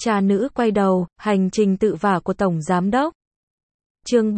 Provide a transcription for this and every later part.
Cha nữ quay đầu, hành trình tự vả của Tổng Giám đốc. Chương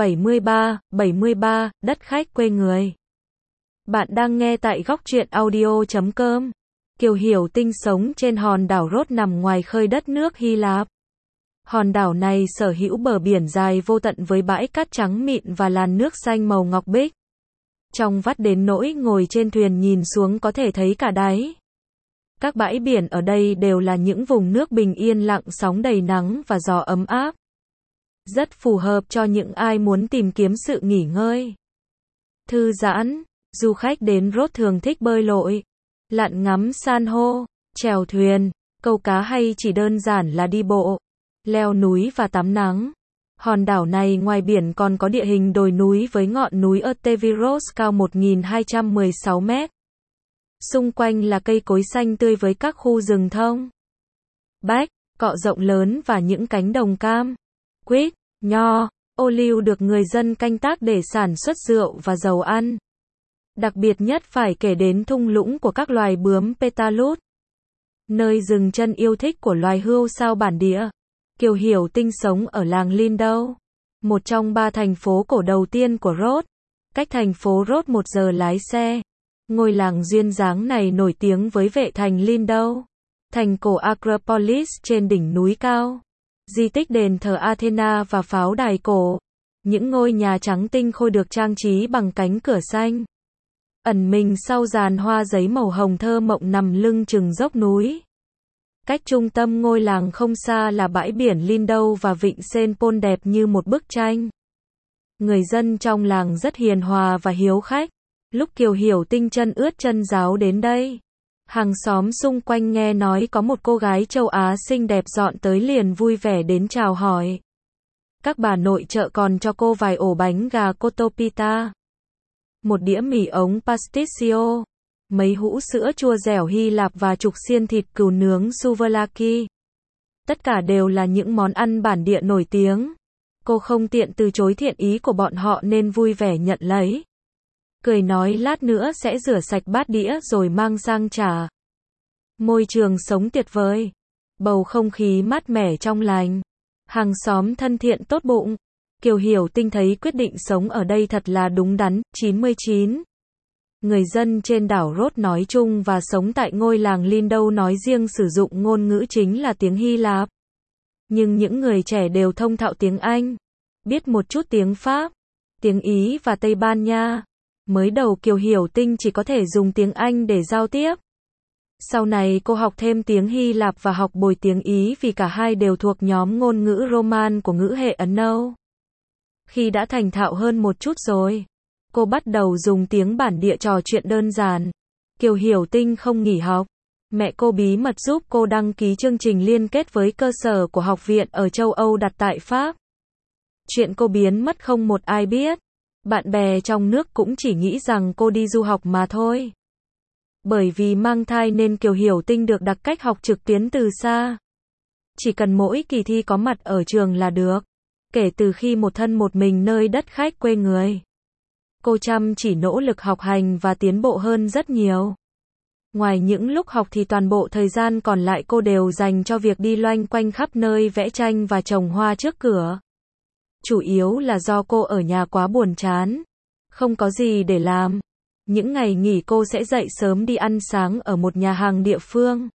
73, đất khách quê người. Bạn đang nghe tại góc truyện audio.com. Kiều Hiểu Tinh sống trên hòn đảo Rhodes nằm ngoài khơi đất nước Hy Lạp. Hòn đảo này sở hữu bờ biển dài vô tận với bãi cát trắng mịn và làn nước xanh màu ngọc bích. Trong vắt đến nỗi ngồi trên thuyền nhìn xuống có thể thấy cả đáy. Các bãi biển ở đây đều là những vùng nước bình yên lặng sóng đầy nắng và gió ấm áp. Rất phù hợp cho những ai muốn tìm kiếm sự nghỉ ngơi, thư giãn. Du khách đến Rhodes thường thích bơi lội, lặn ngắm san hô, chèo thuyền, câu cá hay chỉ đơn giản là đi bộ, leo núi và tắm nắng. Hòn đảo này ngoài biển còn có địa hình đồi núi với ngọn núi Eteviros cao 1.216 mét. Xung quanh là cây cối xanh tươi với các khu rừng thông, bách, cọ rộng lớn và những cánh đồng cam, quýt, nho, ô liu được người dân canh tác để sản xuất rượu và dầu ăn. Đặc biệt nhất phải kể đến thung lũng của các loài bướm Petalus, nơi dừng chân yêu thích của loài hươu sao bản địa. Kiều Hiểu Tinh sống ở làng Lindo, một trong 3 thành phố cổ đầu tiên của Rhodes, cách thành phố Rhodes 1 giờ lái xe. Ngôi làng duyên dáng này nổi tiếng với vệ thành Lindo, thành cổ Acropolis trên đỉnh núi cao, di tích đền thờ Athena và pháo đài cổ. Những ngôi nhà trắng tinh khôi được trang trí bằng cánh cửa xanh, ẩn mình sau giàn hoa giấy màu hồng thơ mộng nằm lưng chừng dốc núi. Cách trung tâm ngôi làng không xa là bãi biển Lindo và vịnh Saint Paul đẹp như một bức tranh. Người dân trong làng rất hiền hòa và hiếu khách. Lúc Kiều Hiểu Tinh chân ướt chân ráo đến đây, hàng xóm xung quanh nghe nói có một cô gái châu Á xinh đẹp dọn tới liền vui vẻ đến chào hỏi. Các bà nội trợ còn cho cô vài ổ bánh gà cotopita, một đĩa mì ống pasticcio, mấy hũ sữa chua dẻo Hy Lạp và chục xiên thịt cừu nướng souvlaki. Tất cả đều là những món ăn bản địa nổi tiếng. Cô không tiện từ chối thiện ý của bọn họ nên vui vẻ nhận lấy. Cười nói lát nữa sẽ rửa sạch bát đĩa rồi mang sang trả. Môi trường sống tuyệt vời, bầu không khí mát mẻ trong lành, hàng xóm thân thiện tốt bụng. Kiều Hiểu Tinh thấy quyết định sống ở đây thật là đúng đắn. 99. Người dân trên đảo Rhodes nói chung và sống tại ngôi làng Lindo nói riêng sử dụng ngôn ngữ chính là tiếng Hy Lạp. Nhưng những người trẻ đều thông thạo tiếng Anh, biết một chút tiếng Pháp, tiếng Ý và Tây Ban Nha. Mới đầu Kiều Hiểu Tinh chỉ có thể dùng tiếng Anh để giao tiếp. Sau này cô học thêm tiếng Hy Lạp và học bồi tiếng Ý vì cả hai đều thuộc nhóm ngôn ngữ Roman của ngữ hệ Ấn Âu. Khi đã thành thạo hơn một chút rồi, cô bắt đầu dùng tiếng bản địa trò chuyện đơn giản. Kiều Hiểu Tinh không nghỉ học. Mẹ cô bí mật giúp cô đăng ký chương trình liên kết với cơ sở của học viện ở châu Âu đặt tại Pháp. Chuyện cô biến mất không một ai biết. Bạn bè trong nước cũng chỉ nghĩ rằng cô đi du học mà thôi. Bởi vì mang thai nên Kiều Hiểu Tinh được đặt cách học trực tuyến từ xa. Chỉ cần mỗi kỳ thi có mặt ở trường là được. Kể từ khi một thân một mình nơi đất khách quê người, cô chăm chỉ nỗ lực học hành và tiến bộ hơn rất nhiều. Ngoài những lúc học thì toàn bộ thời gian còn lại cô đều dành cho việc đi loanh quanh khắp nơi vẽ tranh và trồng hoa trước cửa. Chủ yếu là do cô ở nhà quá buồn chán, không có gì để làm. Những ngày nghỉ cô sẽ dậy sớm đi ăn sáng ở một nhà hàng địa phương.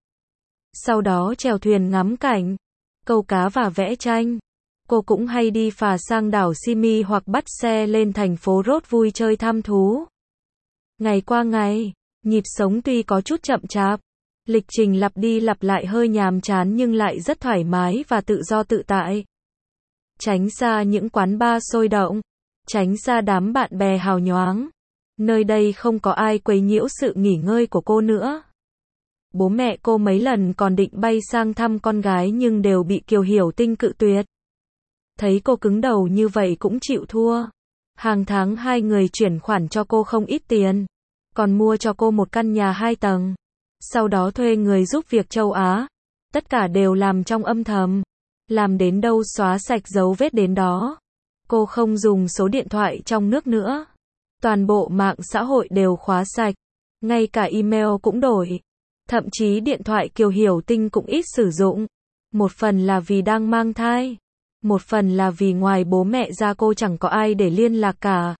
Sau đó chèo thuyền ngắm cảnh, câu cá và vẽ tranh. Cô cũng hay đi phà sang đảo Simi hoặc bắt xe lên thành phố Rhodes vui chơi thăm thú. Ngày qua ngày, nhịp sống tuy có chút chậm chạp, lịch trình lặp đi lặp lại hơi nhàm chán nhưng lại rất thoải mái và tự do tự tại. Tránh xa những quán bar sôi động, tránh xa đám bạn bè hào nhoáng. Nơi đây không có ai quấy nhiễu sự nghỉ ngơi của cô nữa. Bố mẹ cô mấy lần còn định bay sang thăm con gái nhưng đều bị Kiều Hiểu Tinh cự tuyệt. Thấy cô cứng đầu như vậy cũng chịu thua. Hàng tháng hai người chuyển khoản cho cô không ít tiền, còn mua cho cô một căn nhà 2 tầng. Sau đó thuê người giúp việc châu Á. Tất cả đều làm trong âm thầm. Làm đến đâu xóa sạch dấu vết đến đó. Cô không dùng số điện thoại trong nước nữa. Toàn bộ mạng xã hội đều khóa sạch. Ngay cả email cũng đổi. Thậm chí điện thoại Kiều Hiểu Tinh cũng ít sử dụng. Một phần là vì đang mang thai. Một phần là vì ngoài bố mẹ ra cô chẳng có ai để liên lạc cả.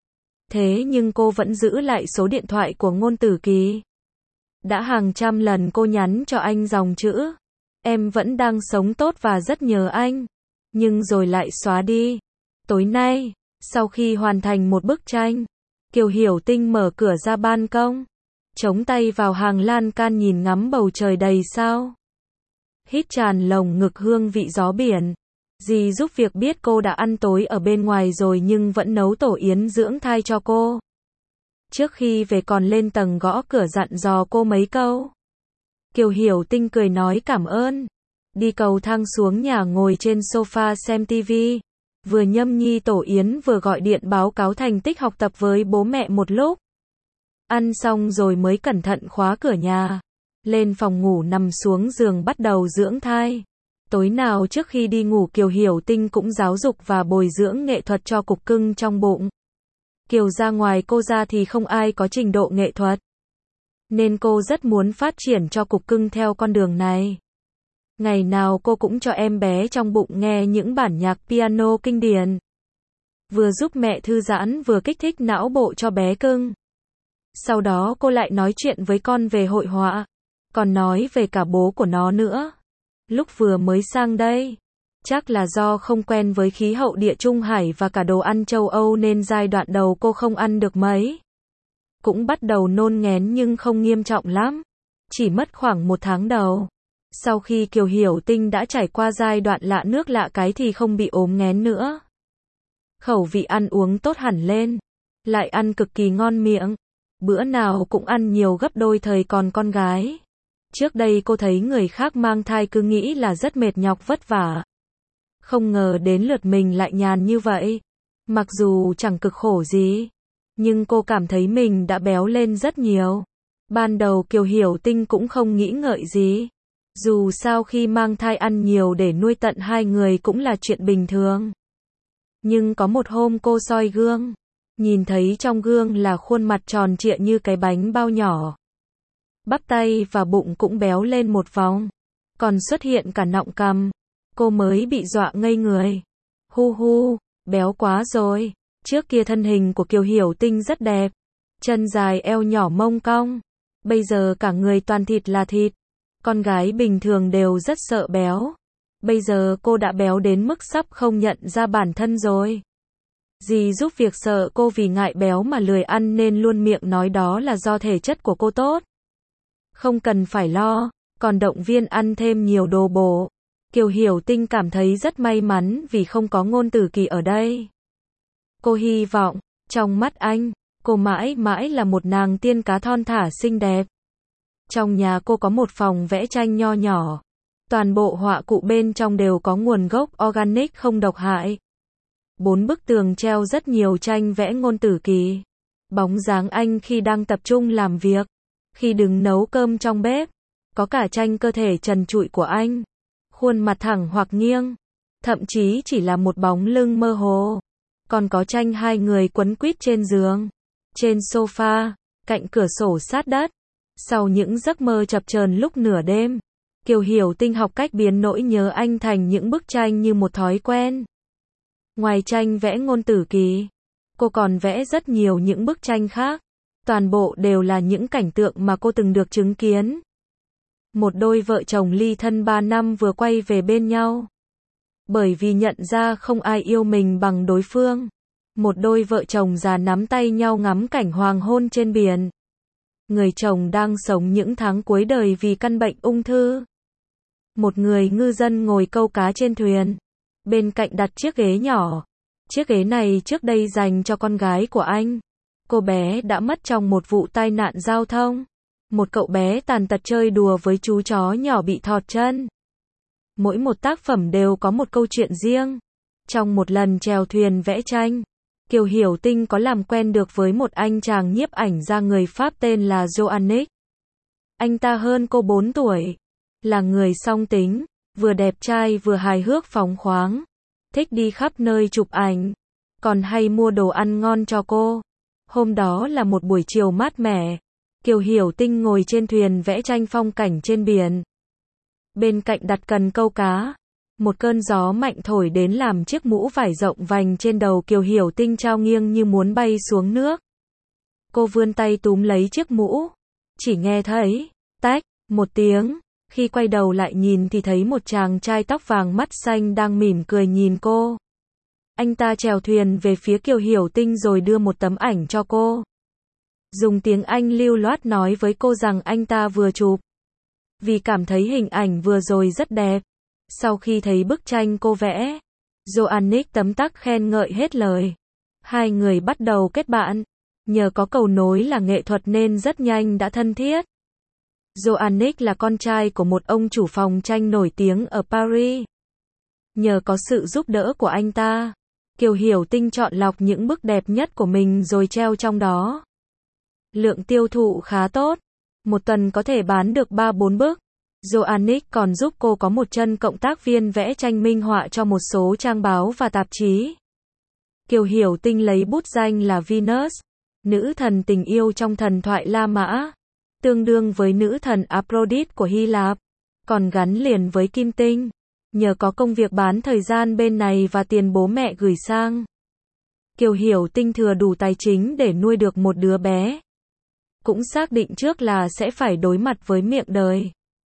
Thế nhưng cô vẫn giữ lại số điện thoại của Ngôn Tử Kỳ. Đã hàng trăm lần cô nhắn cho anh dòng chữ: em vẫn đang sống tốt và rất nhớ anh. Nhưng rồi lại xóa đi. Tối nay, sau khi hoàn thành một bức tranh, Kiều Hiểu Tinh mở cửa ra ban công, chống tay vào hàng lan can nhìn ngắm bầu trời đầy sao. Hít tràn lồng ngực hương vị gió biển. Dì giúp việc biết cô đã ăn tối ở bên ngoài rồi nhưng vẫn nấu tổ yến dưỡng thai cho cô. Trước khi về còn lên tầng gõ cửa dặn dò cô mấy câu. Kiều Hiểu Tinh cười nói cảm ơn. Đi cầu thang xuống nhà ngồi trên sofa xem tivi. Vừa nhâm nhi tổ yến vừa gọi điện báo cáo thành tích học tập với bố mẹ một lúc. Ăn xong rồi mới cẩn thận khóa cửa nhà. Lên phòng ngủ nằm xuống giường bắt đầu dưỡng thai. Tối nào trước khi đi ngủ Kiều Hiểu Tinh cũng giáo dục và bồi dưỡng nghệ thuật cho cục cưng trong bụng. Kiều ra ngoài cô ra thì không ai có trình độ nghệ thuật. Nên cô rất muốn phát triển cho cục cưng theo con đường này. Ngày nào cô cũng cho em bé trong bụng nghe những bản nhạc piano kinh điển. Vừa giúp mẹ thư giãn vừa kích thích não bộ cho bé cưng. Sau đó cô lại nói chuyện với con về hội họa. Còn nói về cả bố của nó nữa. Lúc vừa mới sang đây, chắc là do không quen với khí hậu địa Trung Hải và cả đồ ăn châu Âu nên giai đoạn đầu cô không ăn được mấy. Cũng bắt đầu nôn nghén nhưng không nghiêm trọng lắm. Chỉ mất khoảng 1 tháng đầu. Sau khi Kiều Hiểu Tinh đã trải qua giai đoạn lạ nước lạ cái thì không bị ốm nghén nữa. Khẩu vị ăn uống tốt hẳn lên. Lại ăn cực kỳ ngon miệng. Bữa nào cũng ăn nhiều gấp đôi thời còn con gái. Trước đây cô thấy người khác mang thai cứ nghĩ là rất mệt nhọc vất vả. Không ngờ đến lượt mình lại nhàn như vậy. Mặc dù chẳng cực khổ gì, nhưng cô cảm thấy mình đã béo lên rất nhiều. Ban đầu Kiều Hiểu Tinh cũng không nghĩ ngợi gì. Dù sao khi mang thai ăn nhiều để nuôi tận 2 người cũng là chuyện bình thường. Nhưng có một hôm cô soi gương. Nhìn thấy trong gương là khuôn mặt tròn trịa như cái bánh bao nhỏ. Bắp tay và bụng cũng béo lên một vòng. Còn xuất hiện cả nọng cằm. Cô mới bị dọa ngây người. Hu hu, béo quá rồi. Trước kia thân hình của Kiều Hiểu Tinh rất đẹp. Chân dài eo nhỏ mông cong. Bây giờ cả người toàn thịt là thịt. Con gái bình thường đều rất sợ béo. Bây giờ cô đã béo đến mức sắp không nhận ra bản thân rồi. Dì giúp việc sợ cô vì ngại béo mà lười ăn nên luôn miệng nói đó là do thể chất của cô tốt. Không cần phải lo, còn động viên ăn thêm nhiều đồ bổ. Kiều Hiểu Tinh cảm thấy rất may mắn vì không có Ngôn Tử Kỳ ở đây. Cô hy vọng, trong mắt anh, cô mãi mãi là một nàng tiên cá thon thả xinh đẹp. Trong nhà cô có một phòng vẽ tranh nho nhỏ. Toàn bộ họa cụ bên trong đều có nguồn gốc organic không độc hại. 4 bức tường treo rất nhiều tranh vẽ Ngôn Tử Kỳ. Bóng dáng anh khi đang tập trung làm việc. Khi đứng nấu cơm trong bếp. Có cả tranh cơ thể trần trụi của anh. Khuôn mặt thẳng hoặc nghiêng. Thậm chí chỉ là một bóng lưng mơ hồ. Còn có tranh 2 người quấn quýt trên giường. Trên sofa. Cạnh cửa sổ sát đất. Sau những giấc mơ chập chờn lúc nửa đêm. Kiều Hiểu Tinh học cách biến nỗi nhớ anh thành những bức tranh như một thói quen. Ngoài tranh vẽ Ngôn Tử Kỳ, cô còn vẽ rất nhiều những bức tranh khác. Toàn bộ đều là những cảnh tượng mà cô từng được chứng kiến. Một đôi vợ chồng ly thân 3 năm vừa quay về bên nhau. Bởi vì nhận ra không ai yêu mình bằng đối phương. Một đôi vợ chồng già nắm tay nhau ngắm cảnh hoàng hôn trên biển. Người chồng đang sống những tháng cuối đời vì căn bệnh ung thư. Một người ngư dân ngồi câu cá trên thuyền. Bên cạnh đặt chiếc ghế nhỏ. Chiếc ghế này trước đây dành cho con gái của anh. Cô bé đã mất trong một vụ tai nạn giao thông. Một cậu bé tàn tật chơi đùa với chú chó nhỏ bị thọt chân. Mỗi một tác phẩm đều có một câu chuyện riêng. Trong một lần chèo thuyền vẽ tranh, Kiều Hiểu Tinh có làm quen được với một anh chàng nhiếp ảnh gia người Pháp tên là Joannick. Anh ta hơn cô 4 tuổi. Là người song tính, vừa đẹp trai vừa hài hước phóng khoáng. Thích đi khắp nơi chụp ảnh. Còn hay mua đồ ăn ngon cho cô. Hôm đó là một buổi chiều mát mẻ. Kiều Hiểu Tinh ngồi trên thuyền vẽ tranh phong cảnh trên biển. Bên cạnh đặt cần câu cá. Một cơn gió mạnh thổi đến làm chiếc mũ vải rộng vành trên đầu Kiều Hiểu Tinh trao nghiêng như muốn bay xuống nước. Cô vươn tay túm lấy chiếc mũ. Chỉ nghe thấy, tách, một tiếng. Khi quay đầu lại nhìn thì thấy một chàng trai tóc vàng mắt xanh đang mỉm cười nhìn cô. Anh ta chèo thuyền về phía Kiều Hiểu Tinh rồi đưa một tấm ảnh cho cô. Dùng tiếng Anh lưu loát nói với cô rằng anh ta vừa chụp. Vì cảm thấy hình ảnh vừa rồi rất đẹp. Sau khi thấy bức tranh cô vẽ, Joannick tấm tắc khen ngợi hết lời. Hai người bắt đầu kết bạn. Nhờ có cầu nối là nghệ thuật nên rất nhanh đã thân thiết. Joannick là con trai của một ông chủ phòng tranh nổi tiếng ở Paris. Nhờ có sự giúp đỡ của anh ta, Kiều Hiểu Tinh chọn lọc những bức đẹp nhất của mình rồi treo trong đó. Lượng tiêu thụ khá tốt. Một tuần có thể bán được 3-4 bức. Joannick còn giúp cô có một chân cộng tác viên vẽ tranh minh họa cho một số trang báo và tạp chí. Kiều Hiểu Tinh lấy bút danh là Venus, nữ thần tình yêu trong thần thoại La Mã, tương đương với nữ thần Aphrodite của Hy Lạp, còn gắn liền với Kim Tinh. Nhờ có công việc bán thời gian bên này và tiền bố mẹ gửi sang, Kiều Hiểu Tinh thừa đủ tài chính để nuôi được một đứa bé. Cũng xác định trước là sẽ phải đối mặt với miệng đời.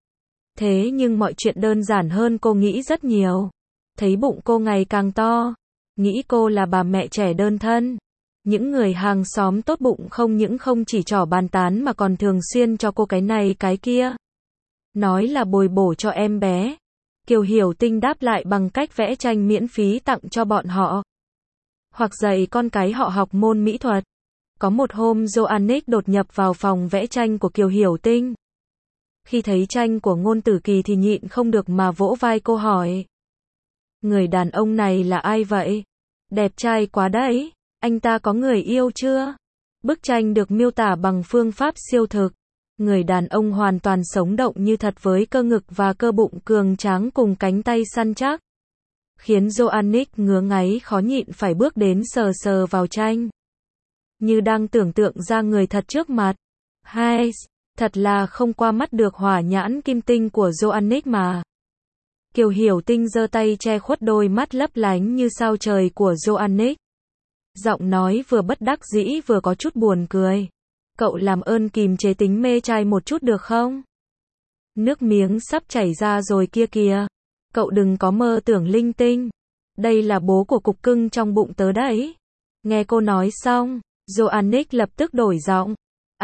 Thế nhưng mọi chuyện đơn giản hơn cô nghĩ rất nhiều. Thấy bụng cô ngày càng to, nghĩ cô là bà mẹ trẻ đơn thân. Những người hàng xóm tốt bụng không những không chỉ trỏ bàn tán mà còn thường xuyên cho cô cái này cái kia. Nói là bồi bổ cho em bé. Kiều Hiểu Tinh đáp lại bằng cách vẽ tranh miễn phí tặng cho bọn họ. Hoặc dạy con cái họ học môn mỹ thuật. Có một hôm Joannick đột nhập vào phòng vẽ tranh của Kiều Hiểu Tinh. Khi thấy tranh của Ngôn Tử Kỳ thì nhịn không được mà vỗ vai cô hỏi. Người đàn ông này là ai vậy? Đẹp trai quá đấy. Anh ta có người yêu chưa? Bức tranh được miêu tả bằng phương pháp siêu thực. Người đàn ông hoàn toàn sống động như thật với cơ ngực và cơ bụng cường tráng cùng cánh tay săn chắc. Khiến Joannick ngứa ngáy khó nhịn phải bước đến sờ sờ vào tranh. Như đang tưởng tượng ra người thật trước mặt. Hay, thật là không qua mắt được hỏa nhãn kim tinh của Joannick mà. Kiều Hiểu Tinh giơ tay che khuất đôi mắt lấp lánh như sao trời của Joannick. Giọng nói vừa bất đắc dĩ vừa có chút buồn cười. Cậu làm ơn kìm chế tính mê trai một chút được không? Nước miếng sắp chảy ra rồi kia kìa. Cậu đừng có mơ tưởng linh tinh. Đây là bố của cục cưng trong bụng tớ đấy. Nghe cô nói xong, Joannick lập tức đổi giọng.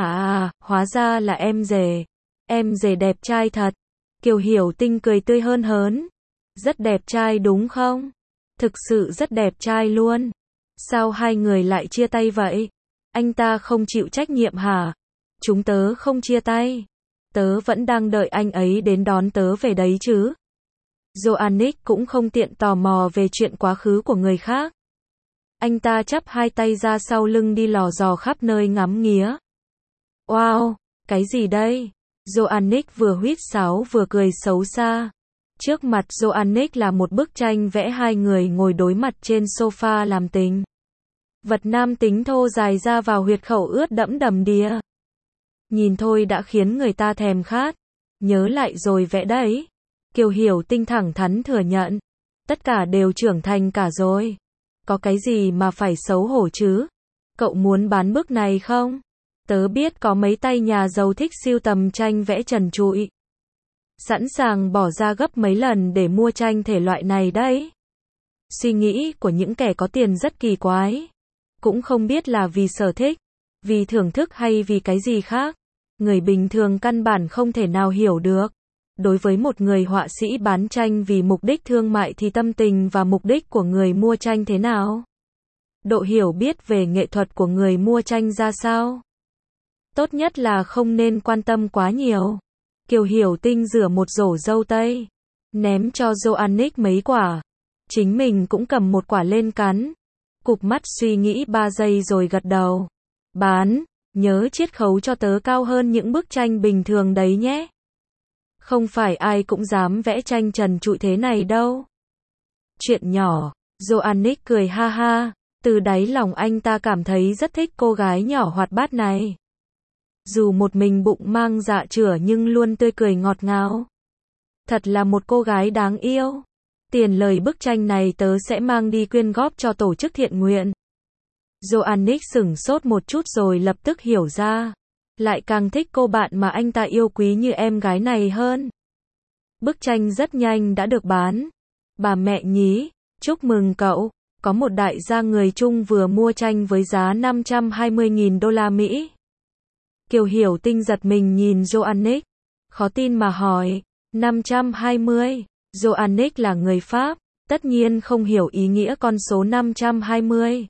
Hóa ra là em rể. Em rể đẹp trai thật. Kiều Hiểu Tinh cười tươi hơn hớn. Rất đẹp trai đúng không? Thực sự rất đẹp trai luôn. Sao hai người lại chia tay vậy? Anh ta không chịu trách nhiệm hả? Chúng tớ không chia tay. Tớ vẫn đang đợi anh ấy đến đón tớ về đấy chứ. Joannick cũng không tiện tò mò về chuyện quá khứ của người khác. Anh ta chắp hai tay ra sau lưng đi lò dò khắp nơi ngắm nghía. Wow, cái gì đây? Joannick vừa huýt sáo vừa cười xấu xa. Trước mặt Joannick là một bức tranh vẽ hai người ngồi đối mặt trên sofa làm tình. Vật nam tính thô dài ra vào huyệt khẩu ướt đẫm đầm đìa. Nhìn thôi đã khiến người ta thèm khát. Nhớ lại rồi vẽ đấy. Kiều Hiểu Tinh thẳng thắn thừa nhận. Tất cả đều trưởng thành cả rồi. Có cái gì mà phải xấu hổ chứ? Cậu muốn bán bức này không? Tớ biết có mấy tay nhà giàu thích sưu tầm tranh vẽ trần trụi. Sẵn sàng bỏ ra gấp mấy lần để mua tranh thể loại này đấy. Suy nghĩ của những kẻ có tiền rất kỳ quái. Cũng không biết là vì sở thích, vì thưởng thức hay vì cái gì khác. Người bình thường căn bản không thể nào hiểu được. Đối với một người họa sĩ bán tranh vì mục đích thương mại thì tâm tình và mục đích của người mua tranh thế nào? Độ hiểu biết về nghệ thuật của người mua tranh ra sao? Tốt nhất là không nên quan tâm quá nhiều. Kiều Hiểu Tinh rửa một rổ dâu tây, ném cho Joannick mấy quả. Chính mình cũng cầm một quả lên cắn. Cụp mắt suy nghĩ 3 giây rồi gật đầu. Bán, nhớ chiết khấu cho tớ cao hơn những bức tranh bình thường đấy nhé. Không phải ai cũng dám vẽ tranh trần trụi thế này đâu. Chuyện nhỏ, Joannick cười ha ha. Từ đáy lòng anh ta cảm thấy rất thích cô gái nhỏ hoạt bát này. Dù một mình bụng mang dạ chửa nhưng luôn tươi cười ngọt ngào. Thật là một cô gái đáng yêu. Tiền lời bức tranh này tớ sẽ mang đi quyên góp cho tổ chức thiện nguyện. Joannick sửng sốt một chút rồi lập tức hiểu ra. Lại càng thích cô bạn mà anh ta yêu quý như em gái này hơn. Bức tranh rất nhanh đã được bán. Bà mẹ nhí, chúc mừng cậu. Có một đại gia người Trung vừa mua tranh với giá 520.000 đô la Mỹ. Kiều Hiểu Tinh giật mình nhìn Joannick. Khó tin mà hỏi. 520. Joannick là người Pháp, tất nhiên không hiểu ý nghĩa con số 520.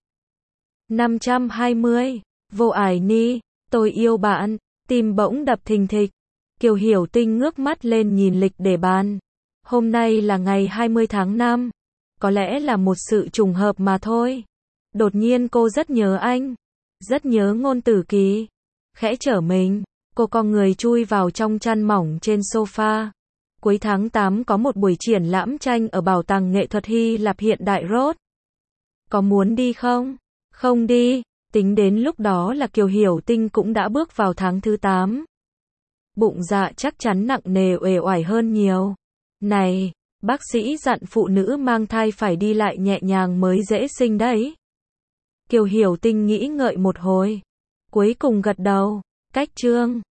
520. Vô ải ni, tôi yêu bạn, tim bỗng đập thình thịch. Kiều Hiểu Tinh ngước mắt lên nhìn lịch để bàn. Hôm nay là ngày 20 tháng 5. Có lẽ là một sự trùng hợp mà thôi. Đột nhiên cô rất nhớ anh. Rất nhớ Ngôn Tử Kỳ. Khẽ trở mình, cô cong người chui vào trong chăn mỏng trên sofa. Cuối tháng 8 có một buổi triển lãm tranh ở Bảo tàng nghệ thuật Hy Lạp hiện đại Rhodes. Có muốn đi không? Không đi. Tính đến lúc đó là Kiều Hiểu Tinh cũng đã bước vào tháng thứ 8. Bụng dạ chắc chắn nặng nề uể oải hơn nhiều. Này, bác sĩ dặn phụ nữ mang thai phải đi lại nhẹ nhàng mới dễ sinh đấy. Kiều Hiểu Tinh nghĩ ngợi một hồi. Cuối cùng gật đầu. Cách chương